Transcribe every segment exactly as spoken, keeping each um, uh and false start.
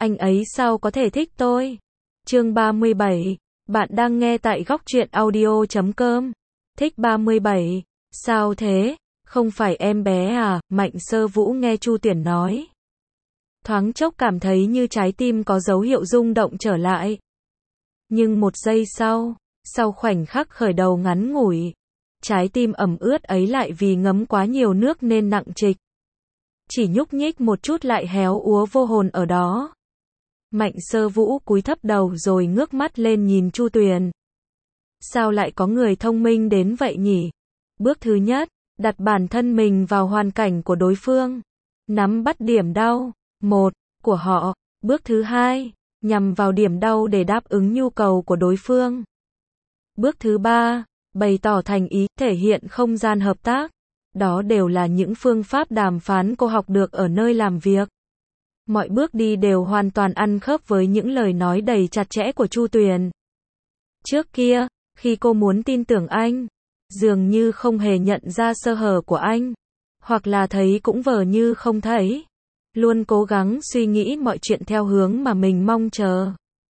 anh ấy sao có thể thích tôi? Chương ba mươi bảy, bạn đang nghe tại góc truyện audio chấm com. Thích ba mươi bảy, sao thế? Không phải em bé à? Mạnh Sơ Vũ nghe Chu Tuyển nói. Thoáng chốc cảm thấy như trái tim có dấu hiệu rung động trở lại. Nhưng một giây sau, sau khoảnh khắc khởi đầu ngắn ngủi, trái tim ẩm ướt ấy lại vì ngấm quá nhiều nước nên nặng trịch. Chỉ nhúc nhích một chút lại héo úa vô hồn ở đó. Mạnh Sơ Vũ cúi thấp đầu rồi ngước mắt lên nhìn Chu Tuyền. Sao lại có người thông minh đến vậy nhỉ? Bước thứ nhất, đặt bản thân mình vào hoàn cảnh của đối phương. Nắm bắt điểm đau, một, của họ. Bước thứ hai, nhằm vào điểm đau để đáp ứng nhu cầu của đối phương. Bước thứ ba, bày tỏ thành ý, thể hiện không gian hợp tác. Đó đều là những phương pháp đàm phán cô học được ở nơi làm việc. Mọi bước đi đều hoàn toàn ăn khớp với những lời nói đầy chặt chẽ của Chu Tuyền. Trước kia, khi cô muốn tin tưởng anh, dường như không hề nhận ra sơ hở của anh, hoặc là thấy cũng vờ như không thấy. Luôn cố gắng suy nghĩ mọi chuyện theo hướng mà mình mong chờ.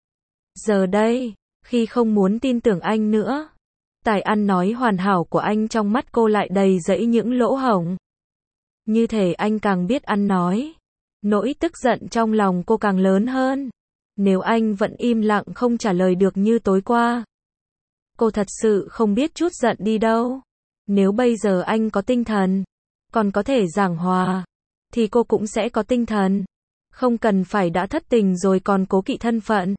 Giờ đây, khi không muốn tin tưởng anh nữa, tài ăn nói hoàn hảo của anh trong mắt cô lại đầy rẫy những lỗ hổng. Như thể anh càng biết ăn nói, nỗi tức giận trong lòng cô càng lớn hơn. Nếu anh vẫn im lặng không trả lời được như tối qua, cô thật sự không biết trút giận đi đâu. Nếu bây giờ anh có tinh thần, còn có thể giảng hòa, thì cô cũng sẽ có tinh thần. Không cần phải đã thất tình rồi còn cố kỵ thân phận.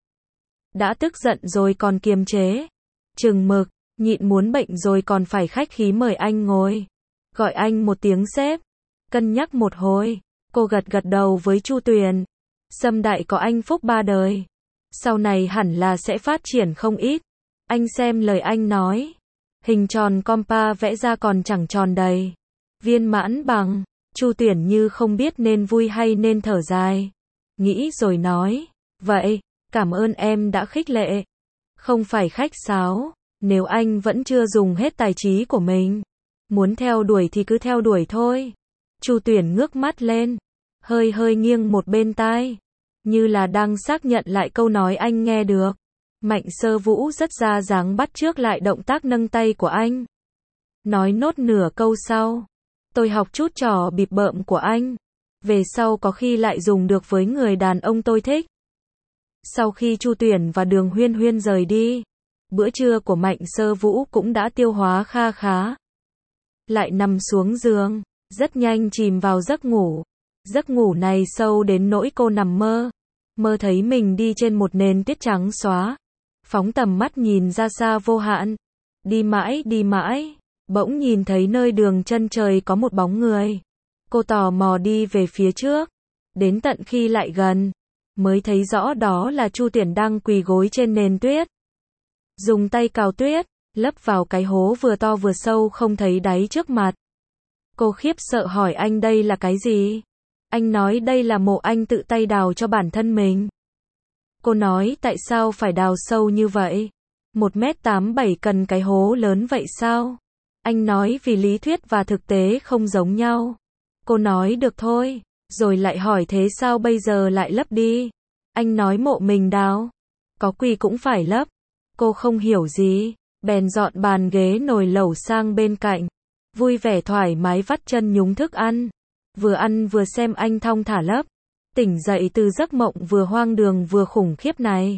Đã tức giận rồi còn kiềm chế, chừng mực, nhịn muốn bệnh rồi còn phải khách khí mời anh ngồi. Gọi anh một tiếng sếp. Cân nhắc một hồi, cô gật gật đầu với Chu Tuyền. Sâm Đại có anh phúc ba đời, sau này hẳn là sẽ phát triển không ít. Anh xem lời anh nói, hình tròn compa vẽ ra còn chẳng tròn đầy, viên mãn bằng. Chu Tuyển như không biết nên vui hay nên thở dài, nghĩ rồi nói, vậy, cảm ơn em đã khích lệ. Không phải khách sáo, nếu anh vẫn chưa dùng hết tài trí của mình, muốn theo đuổi thì cứ theo đuổi thôi. Chu Tuyển ngước mắt lên, hơi hơi nghiêng một bên tai, như là đang xác nhận lại câu nói anh nghe được. Mạnh Sơ Vũ rất ra dáng bắt chước lại động tác nâng tay của anh. Nói nốt nửa câu sau, tôi học chút trò bịp bợm của anh, về sau có khi lại dùng được với người đàn ông tôi thích. Sau khi Chu Tuyển và Đường Huyên Huyên rời đi, bữa trưa của Mạnh Sơ Vũ cũng đã tiêu hóa kha khá. Lại nằm xuống giường, rất nhanh chìm vào giấc ngủ. Giấc ngủ này sâu đến nỗi cô nằm mơ, mơ thấy mình đi trên một nền tuyết trắng xóa, phóng tầm mắt nhìn ra xa vô hạn. Đi mãi đi mãi, bỗng nhìn thấy nơi đường chân trời có một bóng người. Cô tò mò đi về phía trước, đến tận khi lại gần, mới thấy rõ đó là Chu Tuyển đang quỳ gối trên nền tuyết. Dùng tay cào tuyết, lấp vào cái hố vừa to vừa sâu không thấy đáy trước mặt. Cô khiếp sợ hỏi anh đây là cái gì? Anh nói đây là mộ anh tự tay đào cho bản thân mình. Cô nói tại sao phải đào sâu như vậy? một mét tám bảy cần cái hố lớn vậy sao? Anh nói vì lý thuyết và thực tế không giống nhau. Cô nói được thôi, rồi lại hỏi thế sao bây giờ lại lấp đi? Anh nói mộ mình đào, có quỳ cũng phải lấp. Cô không hiểu gì, bèn dọn bàn ghế nồi lẩu sang bên cạnh, vui vẻ thoải mái vắt chân nhúng thức ăn. Vừa ăn vừa xem anh thong thả lấp. Tỉnh dậy từ giấc mộng vừa hoang đường vừa khủng khiếp này.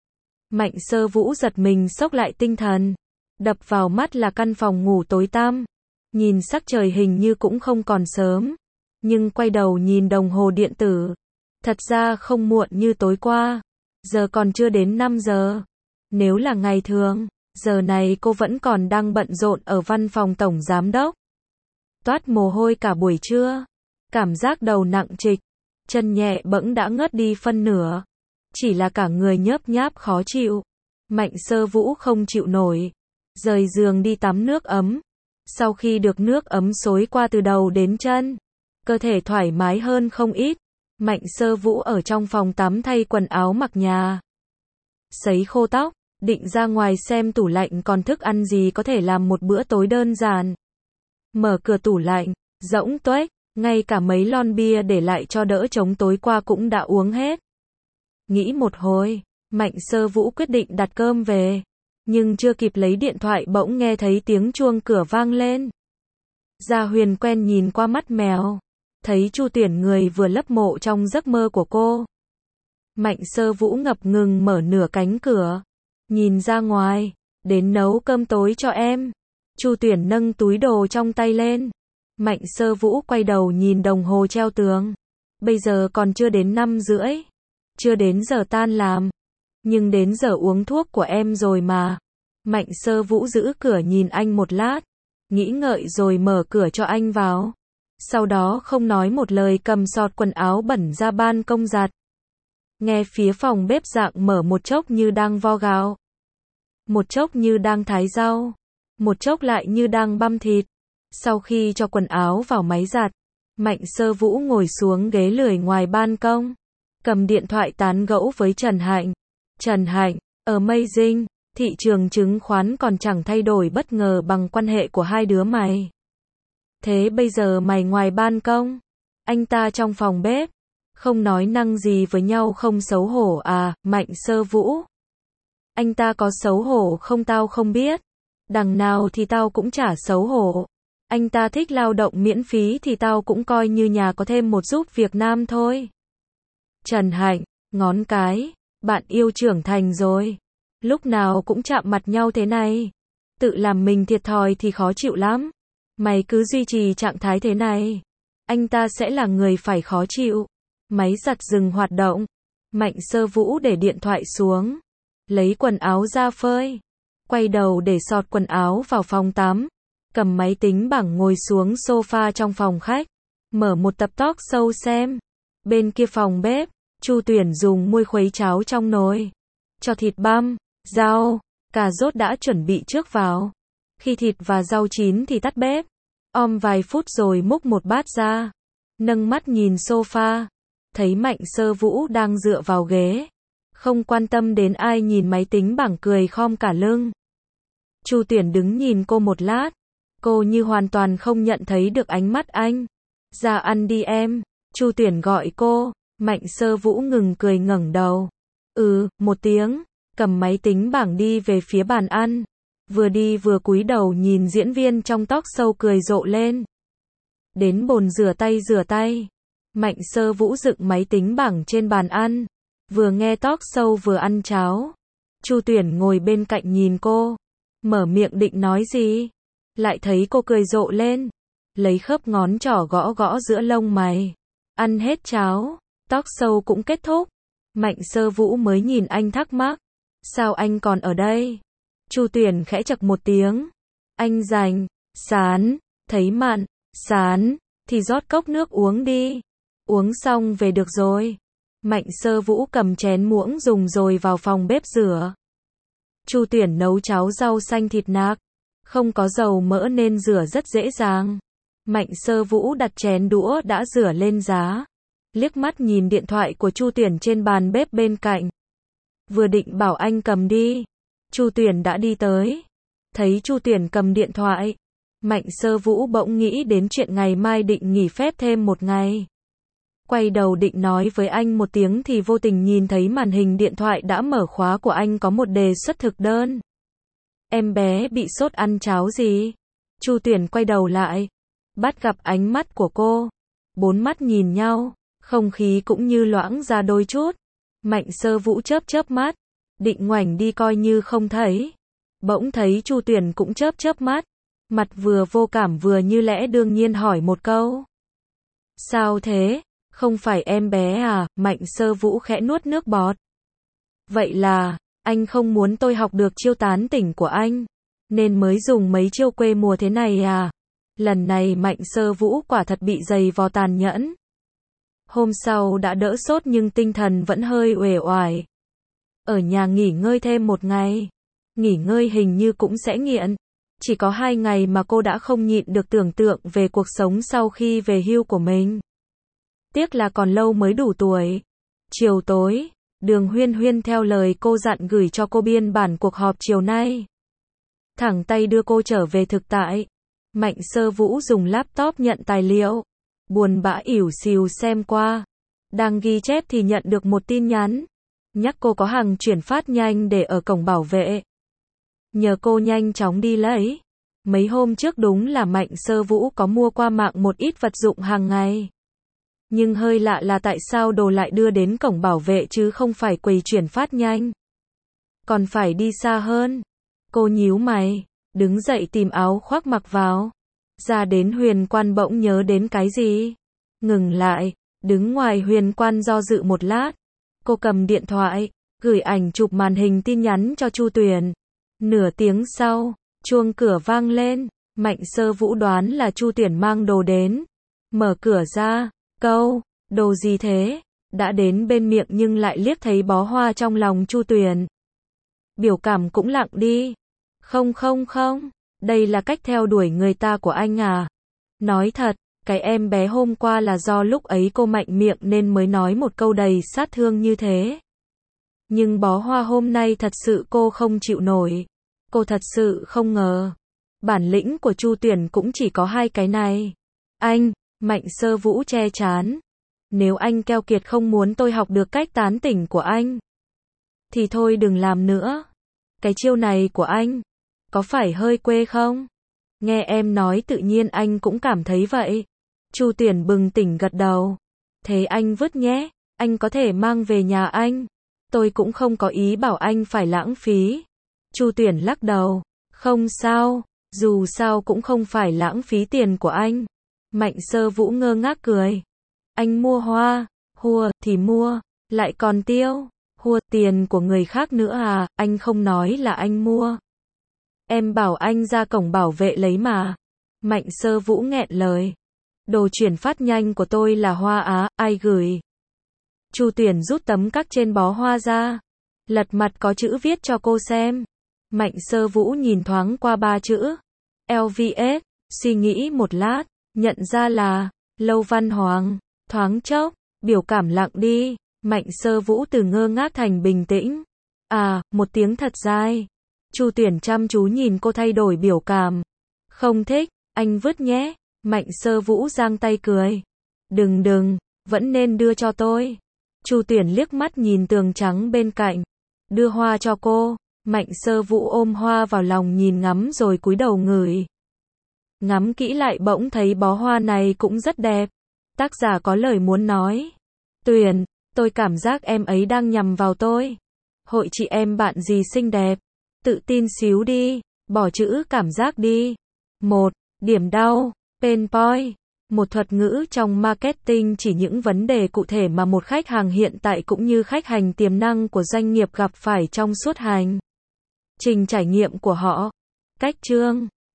Mạnh Sơ Vũ giật mình xốc lại tinh thần. Đập vào mắt là căn phòng ngủ tối tăm. Nhìn sắc trời hình như cũng không còn sớm. Nhưng quay đầu nhìn đồng hồ điện tử. Thật ra không muộn như tối qua. Giờ còn chưa đến năm giờ. Nếu là ngày thường, giờ này cô vẫn còn đang bận rộn ở văn phòng tổng giám đốc. Toát mồ hôi cả buổi trưa. Cảm giác đầu nặng trịch. Chân nhẹ bẫng đã ngớt đi phân nửa. Chỉ là cả người nhớp nháp khó chịu. Mạnh Sơ Vũ không chịu nổi. Rời giường đi tắm nước ấm. Sau khi được nước ấm xối qua từ đầu đến chân, cơ thể thoải mái hơn không ít. Mạnh Sơ Vũ ở trong phòng tắm thay quần áo mặc nhà. Sấy khô tóc, định ra ngoài xem tủ lạnh còn thức ăn gì có thể làm một bữa tối đơn giản. Mở cửa tủ lạnh, rỗng tuếch, ngay cả mấy lon bia để lại cho đỡ trống tối qua cũng đã uống hết. Nghĩ một hồi, Mạnh Sơ Vũ quyết định đặt cơm về. Nhưng chưa kịp lấy điện thoại bỗng nghe thấy tiếng chuông cửa vang lên. Gia Huyền quen nhìn qua mắt mèo. Thấy Chu Tuyển người vừa lấp mộ trong giấc mơ của cô. Mạnh Sơ Vũ ngập ngừng mở nửa cánh cửa. Nhìn ra ngoài. Đến nấu cơm tối cho em. Chu Tuyển nâng túi đồ trong tay lên. Mạnh Sơ Vũ quay đầu nhìn đồng hồ treo tường. Bây giờ còn chưa đến năm rưỡi. Chưa đến giờ tan làm. Nhưng đến giờ uống thuốc của em rồi mà. Mạnh Sơ Vũ giữ cửa nhìn anh một lát. Nghĩ ngợi rồi mở cửa cho anh vào. Sau đó không nói một lời cầm xọt quần áo bẩn ra ban công giặt. Nghe phía phòng bếp dạng mở một chốc như đang vo gạo. Một chốc như đang thái rau. Một chốc lại như đang băm thịt. Sau khi cho quần áo vào máy giặt, Mạnh Sơ Vũ ngồi xuống ghế lười ngoài ban công. Cầm điện thoại tán gẫu với Trần Hạnh. Trần Hạnh, amazing, thị trường chứng khoán còn chẳng thay đổi bất ngờ bằng quan hệ của hai đứa mày. Thế bây giờ mày ngoài ban công, anh ta trong phòng bếp, không nói năng gì với nhau không xấu hổ à, Mạnh Sơ Vũ. Anh ta có xấu hổ không tao không biết. Đằng nào thì tao cũng chả xấu hổ. Anh ta thích lao động miễn phí thì tao cũng coi như nhà có thêm một giúp việc nam thôi. Trần Hạnh, ngón cái, bạn yêu trưởng thành rồi. Lúc nào cũng chạm mặt nhau thế này. Tự làm mình thiệt thòi thì khó chịu lắm. Mày cứ duy trì trạng thái thế này. Anh ta sẽ là người phải khó chịu. Máy giặt dừng hoạt động. Mạnh Sơ Vũ để điện thoại xuống. Lấy quần áo ra phơi. Quay đầu để xọt quần áo vào phòng tắm. Cầm máy tính bảng ngồi xuống sofa trong phòng khách. Mở một tập talk show xem. Bên kia phòng bếp, Chu Tuyển dùng muôi khuấy cháo trong nồi. Cho thịt băm, rau, cà rốt đã chuẩn bị trước vào. Khi thịt và rau chín thì tắt bếp. Om vài phút rồi múc một bát ra. Nâng mắt nhìn sofa. Thấy Mạnh Sơ Vũ đang dựa vào ghế. Không quan tâm đến ai nhìn máy tính bảng cười khom cả lưng. Chu Tuyển đứng nhìn cô một lát. Cô như hoàn toàn không nhận thấy được ánh mắt anh. Ra ăn đi em. Chu Tuyển gọi cô. Mạnh Sơ Vũ ngừng cười ngẩng đầu. Ừ, một tiếng. Cầm máy tính bảng đi về phía bàn ăn. Vừa đi vừa cúi đầu nhìn diễn viên trong talk show cười rộ lên. Đến bồn rửa tay rửa tay. Mạnh Sơ Vũ dựng máy tính bảng trên bàn ăn. Vừa nghe talk show vừa ăn cháo. Chu Tuyển ngồi bên cạnh nhìn cô. Mở miệng định nói gì. Lại thấy cô cười rộ lên. Lấy khớp ngón trỏ gõ gõ giữa lông mày. Ăn hết cháo. Talk show cũng kết thúc. Mạnh Sơ Vũ mới nhìn anh thắc mắc. Sao anh còn ở đây? Chu Tuyển khẽ chậc một tiếng. Anh rảnh, sán, thấy mặn, sán, thì rót cốc nước uống đi. Uống xong về được rồi. Mạnh Sơ Vũ cầm chén muỗng dùng rồi vào phòng bếp rửa. Chu Tuyển nấu cháo rau xanh thịt nạc. Không có dầu mỡ nên rửa rất dễ dàng. Mạnh Sơ Vũ đặt chén đũa đã rửa lên giá. Liếc mắt nhìn điện thoại của Chu Tuyển trên bàn bếp bên cạnh. Vừa định bảo anh cầm đi. Chu Tuyển đã đi tới. Thấy Chu Tuyển cầm điện thoại. Mạnh Sơ Vũ bỗng nghĩ đến chuyện ngày mai định nghỉ phép thêm một ngày. Quay đầu định nói với anh một tiếng thì vô tình nhìn thấy màn hình điện thoại đã mở khóa của anh có một đề xuất thực đơn. Em bé bị sốt ăn cháo gì? Chu Tuyển quay đầu lại. Bắt gặp ánh mắt của cô. Bốn mắt nhìn nhau. Không khí cũng như loãng ra đôi chút. Mạnh Sơ Vũ chớp chớp mắt. Định ngoảnh đi coi như không thấy. Bỗng thấy Chu Tuyển cũng chớp chớp mắt. Mặt vừa vô cảm vừa như lẽ đương nhiên hỏi một câu. Sao thế? Không phải em bé à? Mạnh Sơ Vũ khẽ nuốt nước bọt. Vậy là, anh không muốn tôi học được chiêu tán tỉnh của anh. Nên mới dùng mấy chiêu quê mùa thế này à? Lần này Mạnh Sơ Vũ quả thật bị giày vò tàn nhẫn. Hôm sau đã đỡ sốt nhưng tinh thần vẫn hơi uể oải. Ở nhà nghỉ ngơi thêm một ngày. Nghỉ ngơi hình như cũng sẽ nghiện. Chỉ có hai ngày mà cô đã không nhịn được tưởng tượng về cuộc sống sau khi về hưu của mình. Tiếc là còn lâu mới đủ tuổi. Chiều tối, Đường Huyên Huyên theo lời cô dặn gửi cho cô biên bản cuộc họp chiều nay. Thẳng tay đưa cô trở về thực tại. Mạnh Sơ Vũ dùng laptop nhận tài liệu. Buồn bã ỉu xìu xem qua. Đang ghi chép thì nhận được một tin nhắn. nhắc cô có hàng chuyển phát nhanh để ở cổng bảo vệ. Nhờ cô nhanh chóng đi lấy. Mấy hôm trước đúng là Mạnh Sơ Vũ có mua qua mạng một ít vật dụng hàng ngày. Nhưng hơi lạ là tại sao đồ lại đưa đến cổng bảo vệ chứ không phải quầy chuyển phát nhanh. Còn phải đi xa hơn. Cô nhíu mày, đứng dậy tìm áo khoác mặc vào. Ra đến Huyền Quan bỗng nhớ đến cái gì. Ngừng lại, đứng ngoài Huyền Quan do dự một lát. Cô cầm điện thoại, gửi ảnh chụp màn hình tin nhắn cho Chu Tuyển. Nửa tiếng sau, chuông cửa vang lên. Mạnh Sơ Vũ đoán là Chu Tuyển mang đồ đến. Mở cửa ra, câu, đồ gì thế? Đã đến bên miệng nhưng lại liếc thấy bó hoa trong lòng Chu Tuyển. Biểu cảm cũng lặng đi. Không không không, đây là cách theo đuổi người ta của anh à? Nói thật, cái em bé hôm qua là do lúc ấy cô mạnh miệng nên mới nói một câu đầy sát thương như thế. Nhưng bó hoa hôm nay thật sự cô không chịu nổi. Cô thật sự không ngờ. Bản lĩnh của Chu Tuyển cũng chỉ có hai cái này. Anh, Mạnh Sơ Vũ che chán. Nếu anh keo kiệt không muốn tôi học được cách tán tỉnh của anh, thì thôi đừng làm nữa. Cái chiêu này của anh, có phải hơi quê không? Nghe em nói tự nhiên anh cũng cảm thấy vậy. Chu Tuyển bừng tỉnh gật đầu. Thế anh vứt nhé, anh có thể mang về nhà anh. Tôi cũng không có ý bảo anh phải lãng phí. Chu Tuyển lắc đầu. Không sao, dù sao cũng không phải lãng phí tiền của anh. Mạnh Sơ Vũ ngơ ngác cười. Anh mua hoa, hùa thì mua, lại còn tiêu. Hùa tiền của người khác nữa à, anh không nói là anh mua. Em bảo anh ra cổng bảo vệ lấy mà. Mạnh Sơ Vũ nghẹn lời. Đồ chuyển phát nhanh của tôi là hoa á, ai gửi? Chu Tuyển rút tấm cắc trên bó hoa ra. Lật mặt có chữ viết cho cô xem. Mạnh Sơ Vũ nhìn thoáng qua ba chữ. lờ vê ét, suy nghĩ một lát, nhận ra là Lâu Văn Hoàng. Thoáng chốc, biểu cảm lặng đi. Mạnh Sơ Vũ từ ngơ ngác thành bình tĩnh. À, một tiếng thật dài. Chu Tuyển chăm chú nhìn cô thay đổi biểu cảm. Không thích, anh vứt nhé. Mạnh Sơ Vũ giang tay cười. Đừng đừng, vẫn nên đưa cho tôi. Chu Tuyển liếc mắt nhìn tường trắng bên cạnh. Đưa hoa cho cô. Mạnh Sơ Vũ ôm hoa vào lòng nhìn ngắm rồi cúi đầu ngửi. Ngắm kỹ lại bỗng thấy bó hoa này cũng rất đẹp. Tác giả có lời muốn nói. Tuyển, tôi cảm giác em ấy đang nhằm vào tôi. Hội chị em bạn gì xinh đẹp. Tự tin xíu đi, bỏ chữ cảm giác đi. Một, điểm đau, pain point. Một thuật ngữ trong marketing chỉ những vấn đề cụ thể mà một khách hàng hiện tại cũng như khách hàng tiềm năng của doanh nghiệp gặp phải trong suốt hành trình trải nghiệm của họ. Cách chương